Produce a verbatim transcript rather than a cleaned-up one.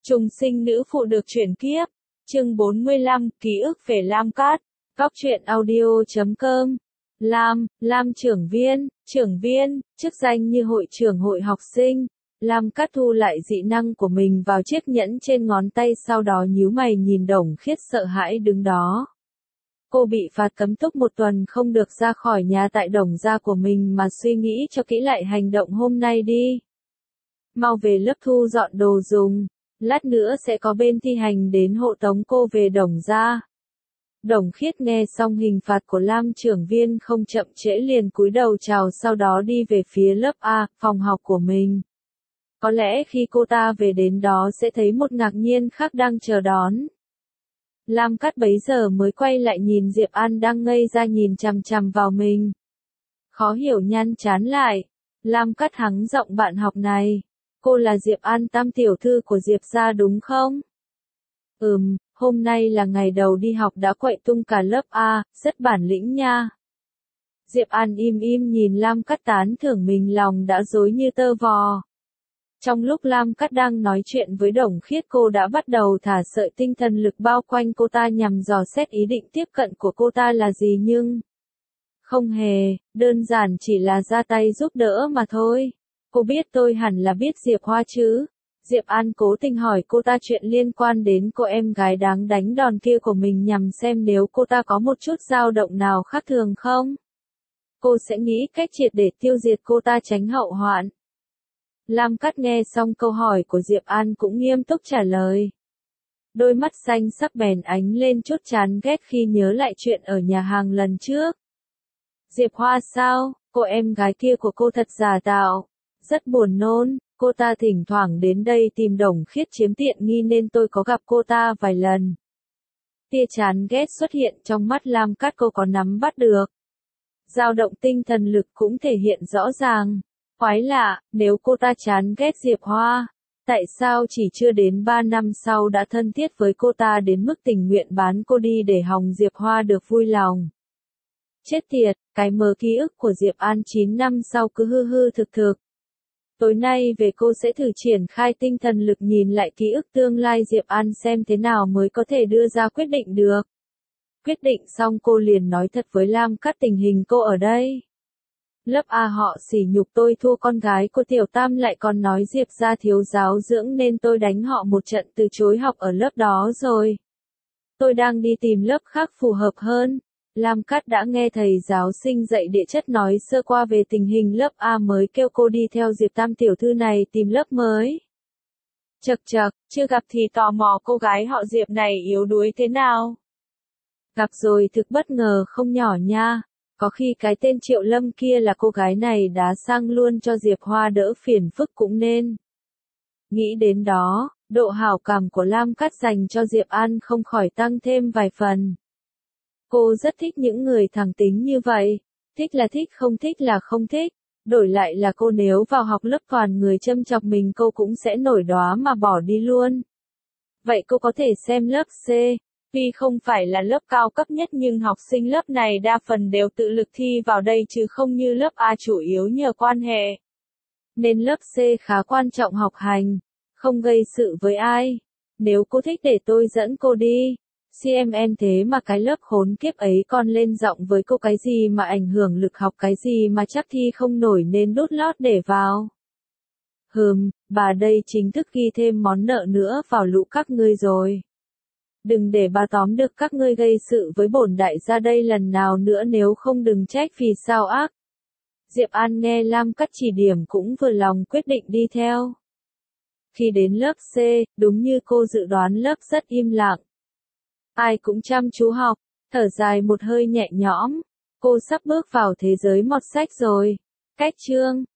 Trùng sinh nữ phụ được chuyển kiếp. Chương bốn mươi lăm, ký ức về Lam Cát. Góc truyện audio chấm com. Lam, Lam trưởng viên, trưởng viên, chức danh như hội trưởng hội học sinh. Lam Cát thu lại dị năng của mình vào chiếc nhẫn trên ngón tay, sau đó nhíu mày nhìn Đồng Khiết sợ hãi đứng đó. Cô bị phạt cấm túc một tuần không được ra khỏi nhà tại Đồng gia của mình, mà suy nghĩ cho kỹ lại hành động hôm nay đi. Mau về lớp thu dọn đồ dùng, lát nữa sẽ có bên thi hành đến hộ tống cô về Đồng gia. Đồng Khiết nghe xong hình phạt của Lam trưởng viên không chậm trễ liền cúi đầu chào, sau đó đi về phía lớp A, phòng học của mình. Có lẽ khi cô ta về đến đó sẽ thấy một ngạc nhiên khác đang chờ đón. Lam Cát bấy giờ mới quay lại nhìn Diệp An đang ngây ra nhìn chằm chằm vào mình. Khó hiểu nhăn chán lại. Lam Cát hắng giọng, bạn học này, cô là Diệp An, tam tiểu thư của Diệp gia đúng không? Ừm, hôm nay là ngày đầu đi học đã quậy tung cả lớp A, rất bản lĩnh nha. Diệp An im im nhìn Lam Cát tán thưởng mình, lòng đã rối như tơ vò. Trong lúc Lam Cát đang nói chuyện với Đồng Khiết, cô đã bắt đầu thả sợi tinh thần lực bao quanh cô ta nhằm dò xét ý định tiếp cận của cô ta là gì, nhưng không hề, đơn giản chỉ là ra tay giúp đỡ mà thôi. Cô biết tôi hẳn là biết Diệp Hoa chứ? Diệp An cố tình hỏi cô ta chuyện liên quan đến cô em gái đáng đánh đòn kia của mình, nhằm xem nếu cô ta có một chút dao động nào khác thường không. Cô sẽ nghĩ cách triệt để tiêu diệt cô ta tránh hậu hoạn. Lam Cát nghe xong câu hỏi của Diệp An cũng nghiêm túc trả lời. Đôi mắt xanh sắc bèn ánh lên chút chán ghét khi nhớ lại chuyện ở nhà hàng lần trước. Diệp Hoa sao? Cô em gái kia của cô thật giả tạo. Rất buồn nôn, cô ta thỉnh thoảng đến đây tìm Đồng Khiết chiếm tiện nghi nên tôi có gặp cô ta vài lần. Tia chán ghét xuất hiện trong mắt Lam Cát, cô có nắm bắt được. Dao động tinh thần lực cũng thể hiện rõ ràng. Quái lạ, nếu cô ta chán ghét Diệp Hoa, tại sao chỉ chưa đến ba năm sau đã thân thiết với cô ta đến mức tình nguyện bán cô đi để hòng Diệp Hoa được vui lòng. Chết tiệt, cái mớ ký ức của Diệp An chín năm sau cứ hư hư thực thực. Tối nay về cô sẽ thử triển khai tinh thần lực nhìn lại ký ức tương lai Diệp An xem thế nào mới có thể đưa ra quyết định được. Quyết định xong cô liền nói thật với Lam Cát tình hình cô ở đây. Lớp A họ sỉ nhục tôi thua con gái của Tiểu Tam, lại còn nói Diệp gia thiếu giáo dưỡng nên tôi đánh họ một trận từ chối học ở lớp đó rồi. Tôi đang đi tìm lớp khác phù hợp hơn. Lam Cát đã nghe thầy giáo sinh dạy địa chất nói sơ qua về tình hình lớp A mới kêu cô đi theo Diệp Tam tiểu thư này tìm lớp mới. Chậc chậc, chưa gặp thì tò mò cô gái họ Diệp này yếu đuối thế nào. Gặp rồi thực bất ngờ không nhỏ nha. Có khi cái tên Triệu Lâm kia là cô gái này đá sang luôn cho Diệp Hoa đỡ phiền phức cũng nên. Nghĩ đến đó, độ hảo cảm của Lam Cát dành cho Diệp An không khỏi tăng thêm vài phần. Cô rất thích những người thẳng tính như vậy. Thích là thích, không thích là không thích. Đổi lại là cô nếu vào học lớp toàn người châm chọc mình, cô cũng sẽ nổi đoá mà bỏ đi luôn. Vậy cô có thể xem lớp C. Tuy không phải là lớp cao cấp nhất nhưng học sinh lớp này đa phần đều tự lực thi vào đây chứ không như lớp A chủ yếu nhờ quan hệ. Nên lớp C khá quan trọng học hành, không gây sự với ai. Nếu cô thích để tôi dẫn cô đi. xê em en thế mà cái lớp khốn kiếp ấy còn lên giọng với cô cái gì mà ảnh hưởng lực học, cái gì mà chắc thi không nổi nên đút lót để vào. Hừm, bà đây chính thức ghi thêm món nợ nữa vào lũ các ngươi rồi. Đừng để bà tóm được các ngươi gây sự với bổn đại gia đây lần nào nữa, nếu không đừng trách vì sao ác. Diệp An nghe Lam Cát chỉ điểm cũng vừa lòng quyết định đi theo. Khi đến lớp C, đúng như cô dự đoán, lớp rất im lặng. Ai cũng chăm chú học, thở dài một hơi nhẹ nhõm. Cô sắp bước vào thế giới mọt sách rồi. Cách chương